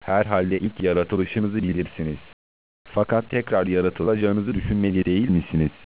Herhalde ilk yaratılışınızı bilirsiniz. Fakat tekrar yaratılacağınızı düşünmeli değil misiniz?